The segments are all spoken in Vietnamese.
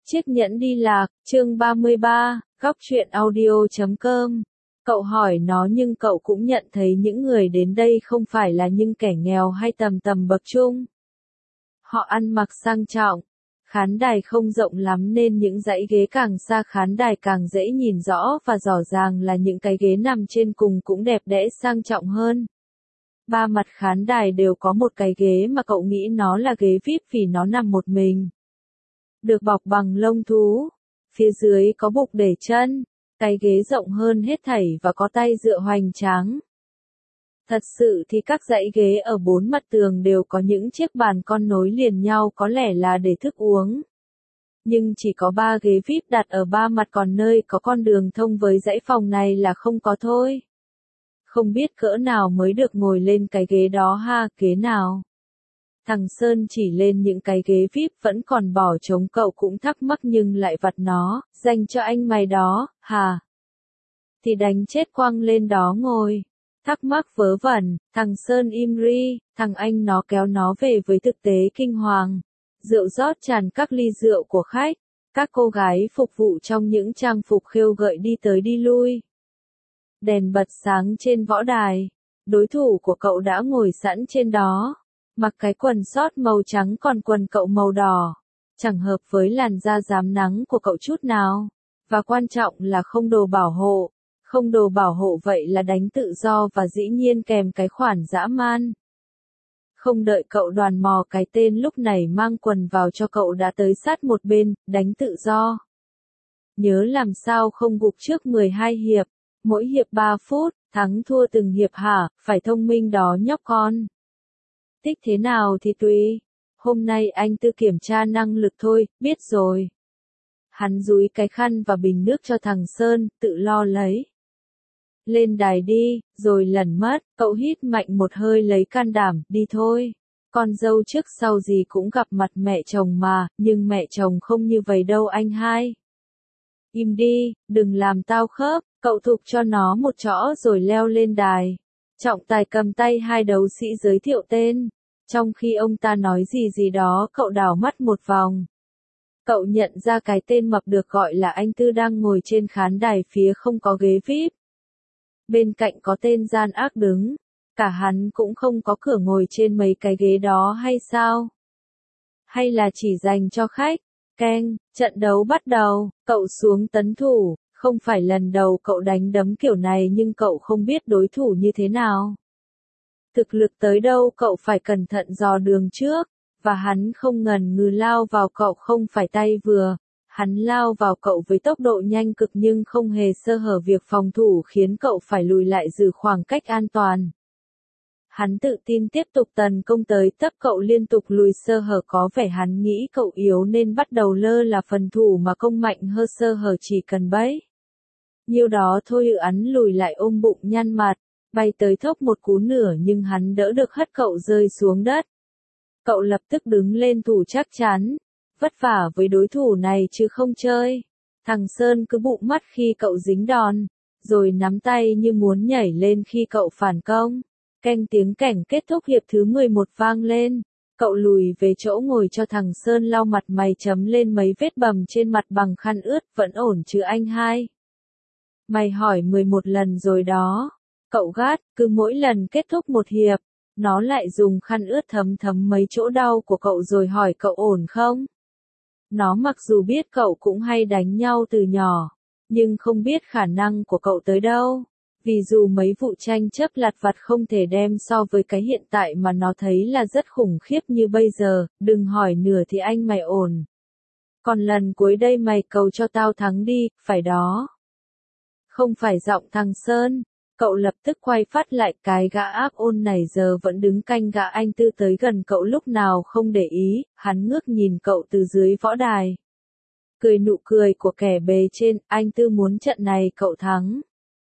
Chiếc nhẫn đi lạc, chương 33, góc truyện audio.com. Cậu hỏi nó nhưng cậu cũng nhận thấy những người đến đây không phải là những kẻ nghèo hay tầm tầm bậc trung. Họ ăn mặc sang trọng. Khán đài không rộng lắm nên những dãy ghế càng xa khán đài càng dễ nhìn rõ và rõ ràng là những cái ghế nằm trên cùng cũng đẹp đẽ sang trọng hơn. Ba mặt khán đài đều có một cái ghế mà cậu nghĩ nó là ghế VIP vì nó nằm một mình. Được bọc bằng lông thú. Phía dưới có bục để chân. Cái ghế rộng hơn hết thảy và có tay dựa hoành tráng. Thật sự thì các dãy ghế ở bốn mặt tường đều có những chiếc bàn con nối liền nhau có lẽ là để thức uống. Nhưng chỉ có 3 ghế VIP đặt ở 3 mặt còn nơi có con đường thông với dãy phòng này là không có thôi. Không biết cỡ nào mới được ngồi lên cái ghế đó ha, ghế nào? Thằng Sơn chỉ lên những cái ghế VIP vẫn còn bỏ trống cậu cũng thắc mắc nhưng lại vặt nó, dành cho anh mày đó, hả? Thì đánh chết quăng lên đó ngồi. Thắc mắc vớ vẩn, thằng Sơn im ri, thằng anh nó kéo nó về với thực tế kinh hoàng. Rượu rót tràn các ly rượu của khách, các cô gái phục vụ trong những trang phục khêu gợi đi tới đi lui. Đèn bật sáng trên võ đài, đối thủ của cậu đã ngồi sẵn trên đó. Mặc cái quần sót màu trắng còn quần cậu màu đỏ. Chẳng hợp với làn da rám nắng của cậu chút nào. Và quan trọng là không đồ bảo hộ. Không đồ bảo hộ vậy là đánh tự do và dĩ nhiên kèm cái khoản dã man. Không đợi cậu đoán mò cái tên lúc này mang quần vào cho cậu đã tới sát một bên, đánh tự do. Nhớ làm sao không gục trước 12 hiệp. Mỗi hiệp 3 phút, thắng thua từng hiệp hả, phải thông minh đó nhóc con. Thích thế nào thì tùy. Hôm nay anh tự kiểm tra năng lực thôi, biết rồi. Hắn dúi cái khăn và bình nước cho thằng Sơn, tự lo lấy. Lên đài đi, rồi lẩn mất, cậu hít mạnh một hơi lấy can đảm, đi thôi. Con dâu trước sau gì cũng gặp mặt mẹ chồng mà, nhưng mẹ chồng không như vậy đâu anh hai. Im đi, đừng làm tao khớp, cậu thục cho nó một chõ rồi leo lên đài. Trọng tài cầm tay hai đấu sĩ giới thiệu tên. Trong khi ông ta nói gì đó cậu đảo mắt một vòng. Cậu nhận ra cái tên mập được gọi là anh Tư đang ngồi trên khán đài phía không có ghế VIP. Bên cạnh có tên gian ác đứng. Cả hắn cũng không có cửa ngồi trên mấy cái ghế đó hay sao? Hay là chỉ dành cho khách? Keng, trận đấu bắt đầu, cậu xuống tấn thủ. Không phải lần đầu cậu đánh đấm kiểu này nhưng cậu không biết đối thủ như thế nào. Thực lực tới đâu cậu phải cẩn thận dò đường trước, và hắn không ngần ngừ lao vào cậu không phải tay vừa. Hắn lao vào cậu với tốc độ nhanh cực nhưng không hề sơ hở việc phòng thủ khiến cậu phải lùi lại giữ khoảng cách an toàn. Hắn tự tin tiếp tục tấn công tới tấp cậu liên tục lùi sơ hở có vẻ hắn nghĩ cậu yếu nên bắt đầu lơ là phần thủ mà công mạnh hơn sơ hở chỉ cần bẫy. Nhiêu đó thôi hắn lùi lại ôm bụng nhăn mặt. Bay tới thốc một cú nửa nhưng hắn đỡ được hất cậu rơi xuống đất. Cậu lập tức đứng lên thủ chắc chắn. Vất vả với đối thủ này chứ không chơi. Thằng Sơn cứ bụng mắt khi cậu dính đòn. Rồi nắm tay như muốn nhảy lên khi cậu phản công. Keng tiếng cảnh kết thúc hiệp thứ 11 vang lên. Cậu lùi về chỗ ngồi cho thằng Sơn lau mặt mày chấm lên mấy vết bầm trên mặt bằng khăn ướt. Vẫn ổn chứ anh hai? Mày hỏi 11 lần rồi đó. Cậu gắt, cứ mỗi lần kết thúc một hiệp, nó lại dùng khăn ướt thấm mấy chỗ đau của cậu rồi hỏi cậu ổn không? Nó mặc dù biết cậu cũng hay đánh nhau từ nhỏ, nhưng không biết khả năng của cậu tới đâu. Vì dù mấy vụ tranh chấp lặt vặt không thể đem so với cái hiện tại mà nó thấy là rất khủng khiếp như bây giờ, đừng hỏi nửa thì anh mày ổn. Còn lần cuối đây mày cầu cho tao thắng đi, phải đó. Không phải giọng thằng Sơn. Cậu lập tức quay phát lại cái gã ác ôn này giờ vẫn đứng canh gã anh Tư tới gần cậu lúc nào không để ý, hắn ngước nhìn cậu từ dưới võ đài. Cười nụ cười của kẻ bề trên, anh Tư muốn trận này cậu thắng.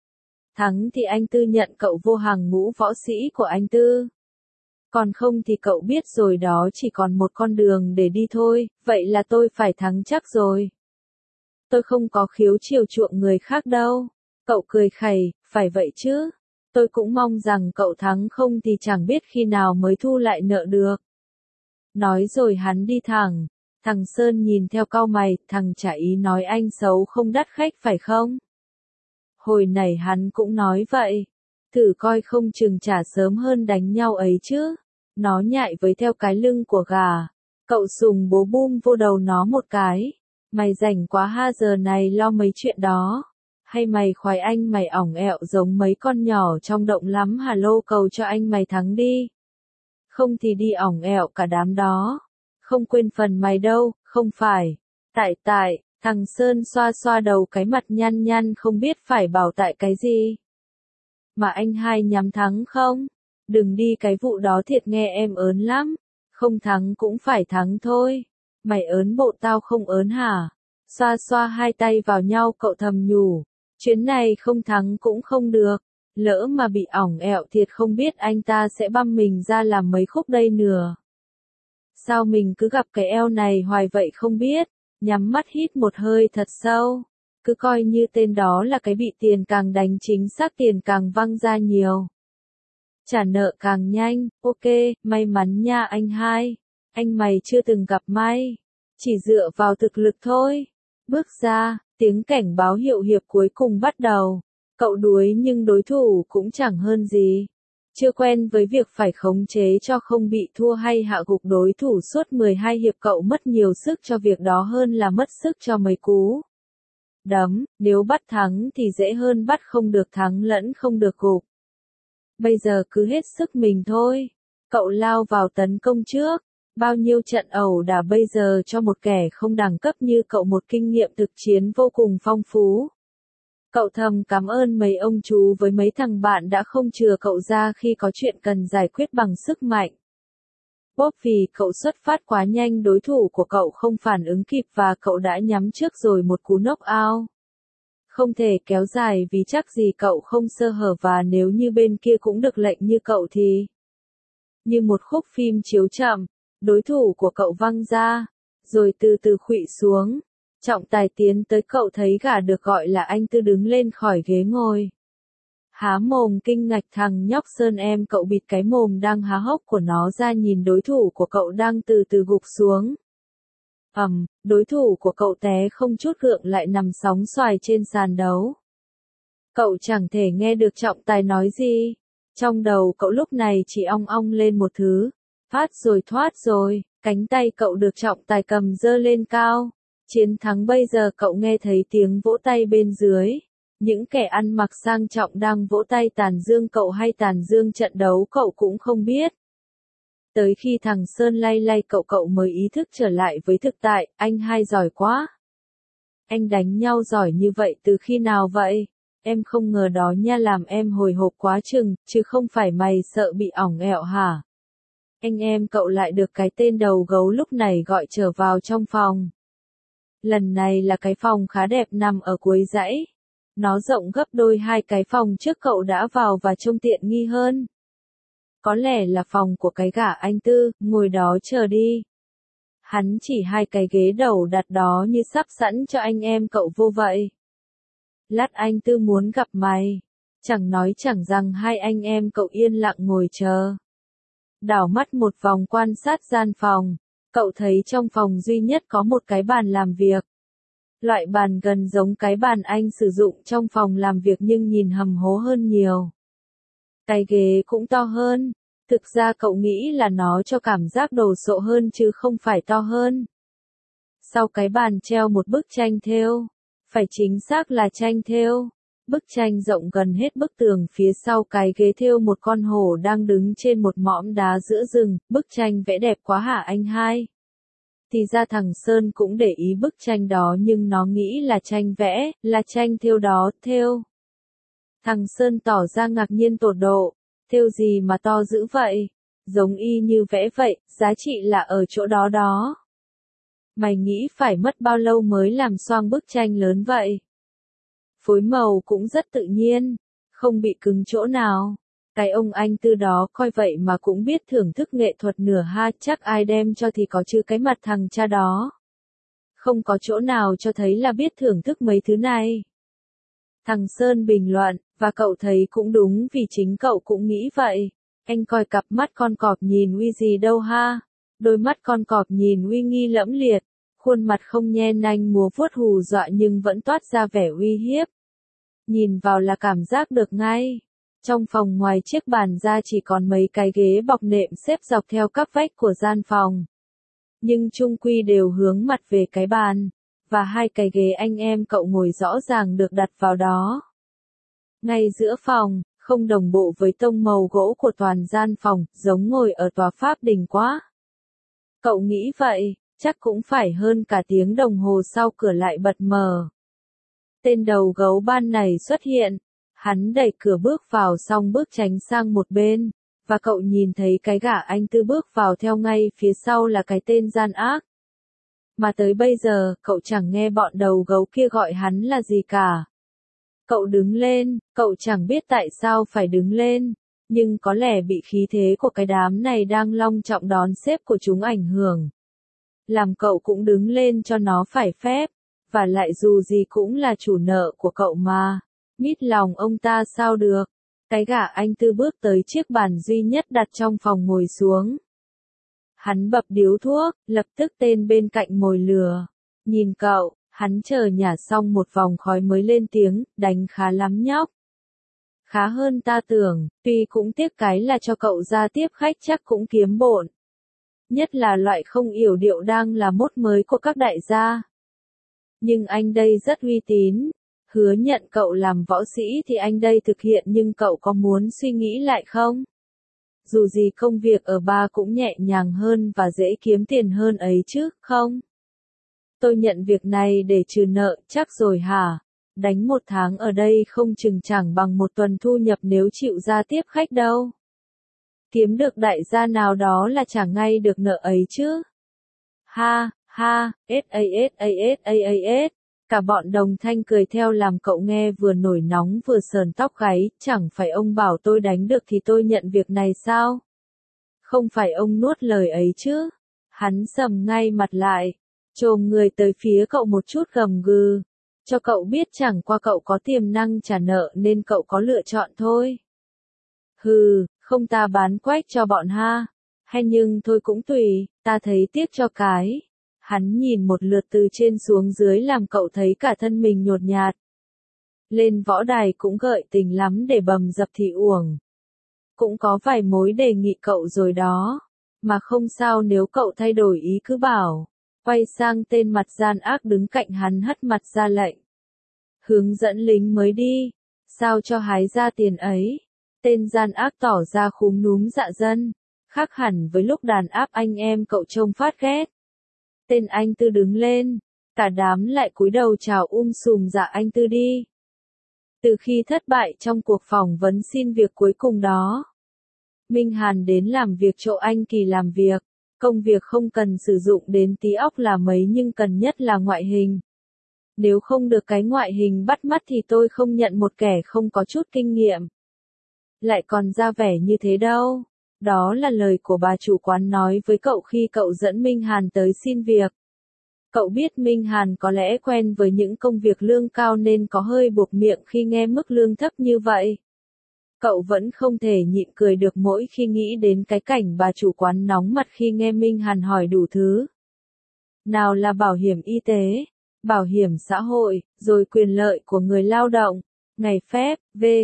Thắng thì anh Tư nhận cậu vô hàng ngũ võ sĩ của anh Tư. Còn không thì cậu biết rồi đó chỉ còn một con đường để đi thôi, vậy là tôi phải thắng chắc rồi. Tôi không có khiếu chiều chuộng người khác đâu. Cậu cười khẩy, phải vậy chứ. Tôi cũng mong rằng cậu thắng không thì chẳng biết khi nào mới thu lại nợ được. Nói rồi hắn đi thẳng. Thằng Sơn nhìn theo cau mày, thằng chả ý nói anh xấu không đắt khách phải không? Hồi nãy hắn cũng nói vậy. Thử coi không chừng trả sớm hơn đánh nhau ấy chứ. Nó nhại với theo cái lưng của gà. Cậu sùng bố bum vô đầu nó một cái. Mày rảnh quá ha, giờ này lo mấy chuyện đó. Hay mày khoái anh mày ỏng ẹo giống mấy con nhỏ trong động lắm hả, lô cầu cho anh mày thắng đi. Không thì đi ỏng ẹo cả đám đó. Không quên phần mày đâu, không phải. Tại, thằng Sơn xoa xoa đầu cái mặt nhăn nhăn không biết phải bảo tại cái gì. Mà anh hai nhắm thắng không? Đừng đi cái vụ đó thiệt nghe em ớn lắm. Không thắng cũng phải thắng thôi. Mày ớn bộ tao không ớn hả? Xoa xoa hai tay vào nhau cậu thầm nhủ. Chuyến này không thắng cũng không được. Lỡ mà bị ỏng ẹo thiệt không biết anh ta sẽ băm mình ra làm mấy khúc đây nữa. Sao mình cứ gặp cái eo này hoài vậy không biết. Nhắm mắt hít một hơi thật sâu. Cứ coi như tên đó là cái bị tiền càng đánh chính xác tiền càng văng ra nhiều. Trả nợ càng nhanh, ok, may mắn nha anh hai. Anh mày chưa từng gặp may. Chỉ dựa vào thực lực thôi. Bước ra, tiếng cảnh báo hiệu hiệp cuối cùng bắt đầu. Cậu đuối nhưng đối thủ cũng chẳng hơn gì. Chưa quen với việc phải khống chế cho không bị thua hay hạ gục đối thủ suốt 12 hiệp, cậu mất nhiều sức cho việc đó hơn là mất sức cho mấy cú đấm. Nếu bắt thắng thì dễ hơn bắt không được thắng lẫn không được gục. Bây giờ cứ hết sức mình thôi. Cậu lao vào tấn công trước. Bao nhiêu trận ẩu đả bây giờ cho một kẻ không đẳng cấp như cậu một kinh nghiệm thực chiến vô cùng phong phú. Cậu thầm cảm ơn mấy ông chú với mấy thằng bạn đã không chừa cậu ra khi có chuyện cần giải quyết bằng sức mạnh. Bóp vì cậu xuất phát quá nhanh, đối thủ của cậu không phản ứng kịp và cậu đã nhắm trước rồi một cú knock out. Không thể kéo dài vì chắc gì cậu không sơ hở, và nếu như bên kia cũng được lệnh như cậu thì... Như một khúc phim chiếu chậm, đối thủ của cậu văng ra, rồi từ từ khuỵu xuống. Trọng tài tiến tới, cậu thấy gã được gọi là anh Tư đứng lên khỏi ghế ngồi. Há mồm kinh ngạc, thằng nhóc Sơn em cậu bịt cái mồm đang há hốc của nó ra nhìn đối thủ của cậu đang từ từ gục xuống. Đối thủ của cậu té không chút gượng lại nằm sóng xoài trên sàn đấu. Cậu chẳng thể nghe được trọng tài nói gì. Trong đầu cậu lúc này chỉ ong ong lên một thứ. Phát rồi, thoát rồi, cánh tay cậu được trọng tài cầm giơ lên cao. Chiến thắng. Bây giờ cậu nghe thấy tiếng vỗ tay bên dưới. Những kẻ ăn mặc sang trọng đang vỗ tay tàn dương cậu hay tàn dương trận đấu cậu cũng không biết. Tới khi thằng Sơn lay lay cậu mới ý thức trở lại với thực tại. Anh hai giỏi quá. Anh đánh nhau giỏi như vậy từ khi nào vậy? Em không ngờ đó nha, làm em hồi hộp quá chừng, chứ không phải mày sợ bị ỏng ẹo hả? Anh em cậu lại được cái tên đầu gấu lúc này gọi trở vào trong phòng. Lần này là cái phòng khá đẹp nằm ở cuối dãy. Nó rộng gấp đôi hai cái phòng trước cậu đã vào và trông tiện nghi hơn. Có lẽ là phòng của cái gã anh Tư, ngồi đó chờ đi. Hắn chỉ hai cái ghế đầu đặt đó như sắp sẵn cho anh em cậu vô vậy. Lát anh Tư muốn gặp mày. Chẳng nói chẳng rằng hai anh em cậu yên lặng ngồi chờ. Đảo mắt một vòng quan sát gian phòng. Cậu thấy trong phòng duy nhất có một cái bàn làm việc. Loại bàn gần giống cái bàn anh sử dụng trong phòng làm việc nhưng nhìn hầm hố hơn nhiều. Cái ghế cũng to hơn. Thực ra cậu nghĩ là nó cho cảm giác đồ sộ hơn chứ không phải to hơn. Sau cái bàn treo một bức tranh thêu. Phải chính xác là tranh thêu. Bức tranh rộng gần hết bức tường, phía sau cái ghế thêu một con hổ đang đứng trên một mỏm đá giữa rừng. Bức tranh vẽ đẹp quá hả anh hai? Thì ra thằng Sơn cũng để ý bức tranh đó nhưng nó nghĩ là tranh vẽ, là tranh thêu đó, thêu. Thằng Sơn tỏ ra ngạc nhiên tột độ. Thêu gì mà to dữ vậy? Giống y như vẽ vậy, giá trị là ở chỗ đó đó. Mày nghĩ phải mất bao lâu mới làm xoang bức tranh lớn vậy? Phối màu cũng rất tự nhiên, không bị cứng chỗ nào. Cái ông anh Tư đó coi vậy mà cũng biết thưởng thức nghệ thuật nửa ha, chắc ai đem cho thì có chứ cái mặt thằng cha đó. Không có chỗ nào cho thấy là biết thưởng thức mấy thứ này. Thằng Sơn bình luận, và cậu thấy cũng đúng vì chính cậu cũng nghĩ vậy. Anh coi cặp mắt con cọp nhìn uy gì đâu ha. Đôi mắt con cọp nhìn uy nghi lẫm liệt. khuôn mặt không nhe nanh múa vuốt hù dọa nhưng vẫn toát ra vẻ uy hiếp. Nhìn vào là cảm giác được ngay. Trong phòng ngoài chiếc bàn ra chỉ còn mấy cái ghế bọc nệm xếp dọc theo các vách của gian phòng. Nhưng chung quy đều hướng mặt về cái bàn, và hai cái ghế anh em cậu ngồi rõ ràng được đặt vào đó. Ngay giữa phòng, không đồng bộ với tông màu gỗ của toàn gian phòng, giống ngồi ở tòa pháp đình quá. Cậu nghĩ vậy, chắc cũng phải hơn cả tiếng đồng hồ sau cửa lại bật mở. Tên đầu gấu ban này xuất hiện, hắn đẩy cửa bước vào xong bước tránh sang một bên, và cậu nhìn thấy cái gã anh Tư bước vào theo ngay phía sau là cái tên gian ác. Mà tới bây giờ, cậu chẳng nghe bọn đầu gấu kia gọi hắn là gì cả. Cậu đứng lên, cậu chẳng biết tại sao phải đứng lên, nhưng có lẽ bị khí thế của cái đám này đang long trọng đón xếp của chúng ảnh hưởng. Làm cậu cũng đứng lên cho nó phải phép, và lại dù gì cũng là chủ nợ của cậu mà. Mít lòng ông ta sao được. Cái gã anh Tư bước tới chiếc bàn duy nhất đặt trong phòng ngồi xuống. Hắn bập điếu thuốc, lập tức tên bên cạnh mồi lửa. Nhìn cậu, hắn chờ nhả xong một vòng khói mới lên tiếng, đánh khá lắm nhóc. Khá hơn ta tưởng, tuy cũng tiếc cái là cho cậu ra tiếp khách chắc cũng kiếm bộn. Nhất là loại không yểu điệu đang là mốt mới của các đại gia. Nhưng anh đây rất uy tín. Hứa nhận cậu làm võ sĩ thì anh đây thực hiện nhưng cậu có muốn suy nghĩ lại không? Dù gì công việc ở bar cũng nhẹ nhàng hơn và dễ kiếm tiền hơn ấy chứ, không? Tôi nhận việc này để trừ nợ, chắc rồi hả? Đánh một tháng ở đây không chừng chẳng bằng một tuần thu nhập nếu chịu ra tiếp khách đâu. Kiếm được đại gia nào đó là trả ngay được nợ ấy chứ. Ha, ha, s. Cả bọn đồng thanh cười theo làm cậu nghe vừa nổi nóng vừa sờn tóc gáy, chẳng phải ông bảo tôi đánh được thì tôi nhận việc này sao? Không phải ông nuốt lời ấy chứ? Hắn sầm ngay mặt lại, chồm người tới phía cậu một chút gầm gừ, cho cậu biết chẳng qua cậu có tiềm năng trả nợ nên cậu có lựa chọn thôi. Hừ, không ta bán quách cho bọn ha, hay nhưng thôi cũng tùy, ta thấy tiếc cho cái. Hắn nhìn một lượt từ trên xuống dưới làm cậu thấy cả thân mình nhột nhạt. Lên võ đài cũng gợi tình lắm để bầm dập thì uổng. Cũng có vài mối đề nghị cậu rồi đó. Mà không sao nếu cậu thay đổi ý cứ bảo. Quay sang tên mặt gian ác đứng cạnh hắn hất mặt ra lệnh. Hướng dẫn lính mới đi. Sao cho hái ra tiền ấy. Tên gian ác tỏ ra khúm núm dạ dân. Khác hẳn với lúc đàn áp anh em cậu trông phát ghét. Tên anh Tư đứng lên, cả đám lại cúi đầu chào sùm dạ anh Tư đi. Từ khi thất bại trong cuộc phỏng vấn xin việc cuối cùng đó, Minh Hàn đến làm việc chỗ anh Kỳ làm việc, công việc không cần sử dụng đến tí óc là mấy nhưng cần nhất là ngoại hình. Nếu không được cái ngoại hình bắt mắt thì tôi không nhận một kẻ không có chút kinh nghiệm. Lại còn ra vẻ như thế đâu. Đó là lời của bà chủ quán nói với cậu khi cậu dẫn Minh Hàn tới xin việc. Cậu biết Minh Hàn có lẽ quen với những công việc lương cao nên có hơi buột miệng khi nghe mức lương thấp như vậy. Cậu vẫn không thể nhịn cười được mỗi khi nghĩ đến cái cảnh bà chủ quán nóng mặt khi nghe Minh Hàn hỏi đủ thứ. Nào là bảo hiểm y tế, bảo hiểm xã hội, rồi quyền lợi của người lao động, ngày phép,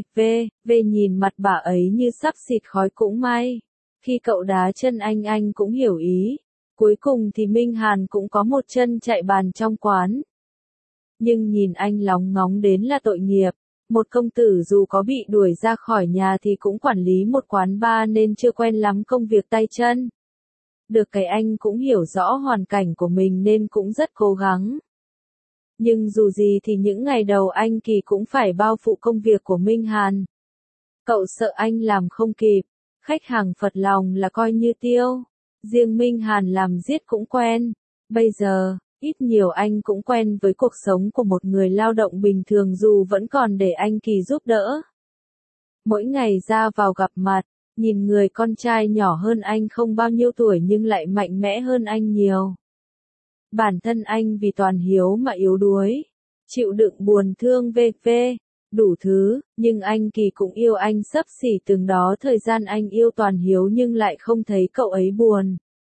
v. Nhìn mặt bà ấy như sắp xịt khói cũng may. Khi cậu đá chân anh cũng hiểu ý. Cuối cùng thì Minh Hàn cũng có một chân chạy bàn trong quán. Nhưng nhìn anh lóng ngóng đến là tội nghiệp. Một công tử dù có bị đuổi ra khỏi nhà thì cũng quản lý một quán bar nên chưa quen lắm công việc tay chân. Được cái anh cũng hiểu rõ hoàn cảnh của mình nên cũng rất cố gắng. Nhưng dù gì thì những ngày đầu anh Kỳ cũng phải bao phụ công việc của Minh Hàn. Cậu sợ anh làm không kịp. Khách hàng phật lòng là coi như tiêu. Riêng Minh Hàn làm giết cũng quen. Bây giờ, ít nhiều anh cũng quen với cuộc sống của một người lao động bình thường dù vẫn còn để anh Kỳ giúp đỡ. Mỗi ngày ra vào gặp mặt, nhìn người con trai nhỏ hơn anh không bao nhiêu tuổi nhưng lại mạnh mẽ hơn anh nhiều. Bản thân anh vì toàn hiếu mà yếu đuối. Chịu đựng buồn thương v. Đủ thứ, nhưng anh Kỳ cũng yêu anh xấp xỉ từng đó thời gian anh yêu toàn hiếu nhưng lại không thấy cậu ấy buồn.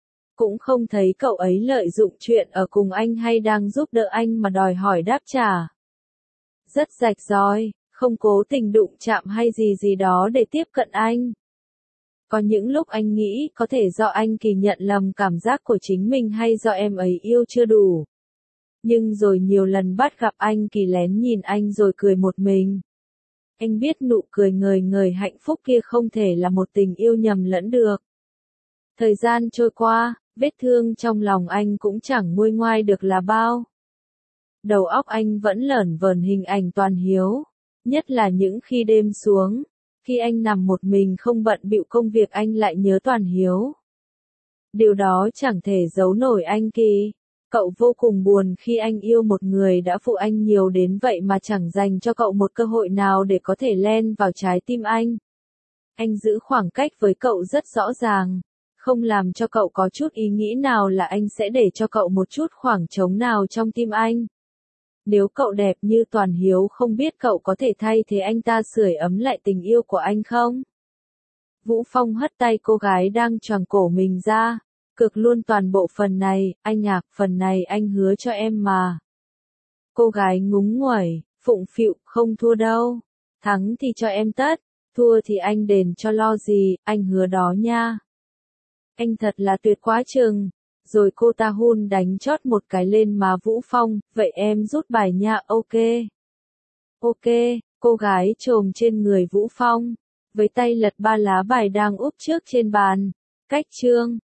cũng không thấy cậu ấy lợi dụng chuyện ở cùng anh hay đang giúp đỡ anh mà đòi hỏi đáp trả. Rất rạch ròi, không cố tình đụng chạm hay gì gì đó để tiếp cận anh. Có những lúc anh nghĩ có thể do anh Kỳ nhận lầm cảm giác của chính mình hay do em ấy yêu chưa đủ. Nhưng rồi nhiều lần bắt gặp anh Kỳ lén nhìn anh rồi cười một mình. Anh biết nụ cười ngời ngời hạnh phúc kia không thể là một tình yêu nhầm lẫn được. Thời gian trôi qua, vết thương trong lòng anh cũng chẳng nguôi ngoai được là bao. Đầu óc anh vẫn lởn vởn hình ảnh Toàn Hiếu, nhất là những khi đêm xuống, khi anh nằm một mình không bận bịu công việc anh lại nhớ Toàn Hiếu. Điều đó chẳng thể giấu nổi anh Kỳ. Cậu vô cùng buồn khi anh yêu một người đã phụ anh nhiều đến vậy mà chẳng dành cho cậu một cơ hội nào để có thể len vào trái tim anh. Anh giữ khoảng cách với cậu rất rõ ràng, không làm cho cậu có chút ý nghĩ nào là anh sẽ để cho cậu một chút khoảng trống nào trong tim anh. Nếu cậu đẹp như Toàn Hiếu không biết cậu có thể thay thế anh ta sưởi ấm lại tình yêu của anh không? Vũ Phong hất tay cô gái đang choàng cổ mình ra. Cược luôn toàn bộ phần này, anh à, phần này anh hứa cho em mà. Cô gái ngúng nguẩy, phụng phịu, không thua đâu. Thắng thì cho em tất, thua thì anh đền cho lo gì, anh hứa đó nha. Anh thật là tuyệt quá chừng. Rồi cô ta hun đánh chót một cái lên má Vũ Phong, vậy em rút bài nha, ok. Ok, cô gái chồm trên người Vũ Phong, với tay lật ba lá bài đang úp trước trên bàn. Cách chương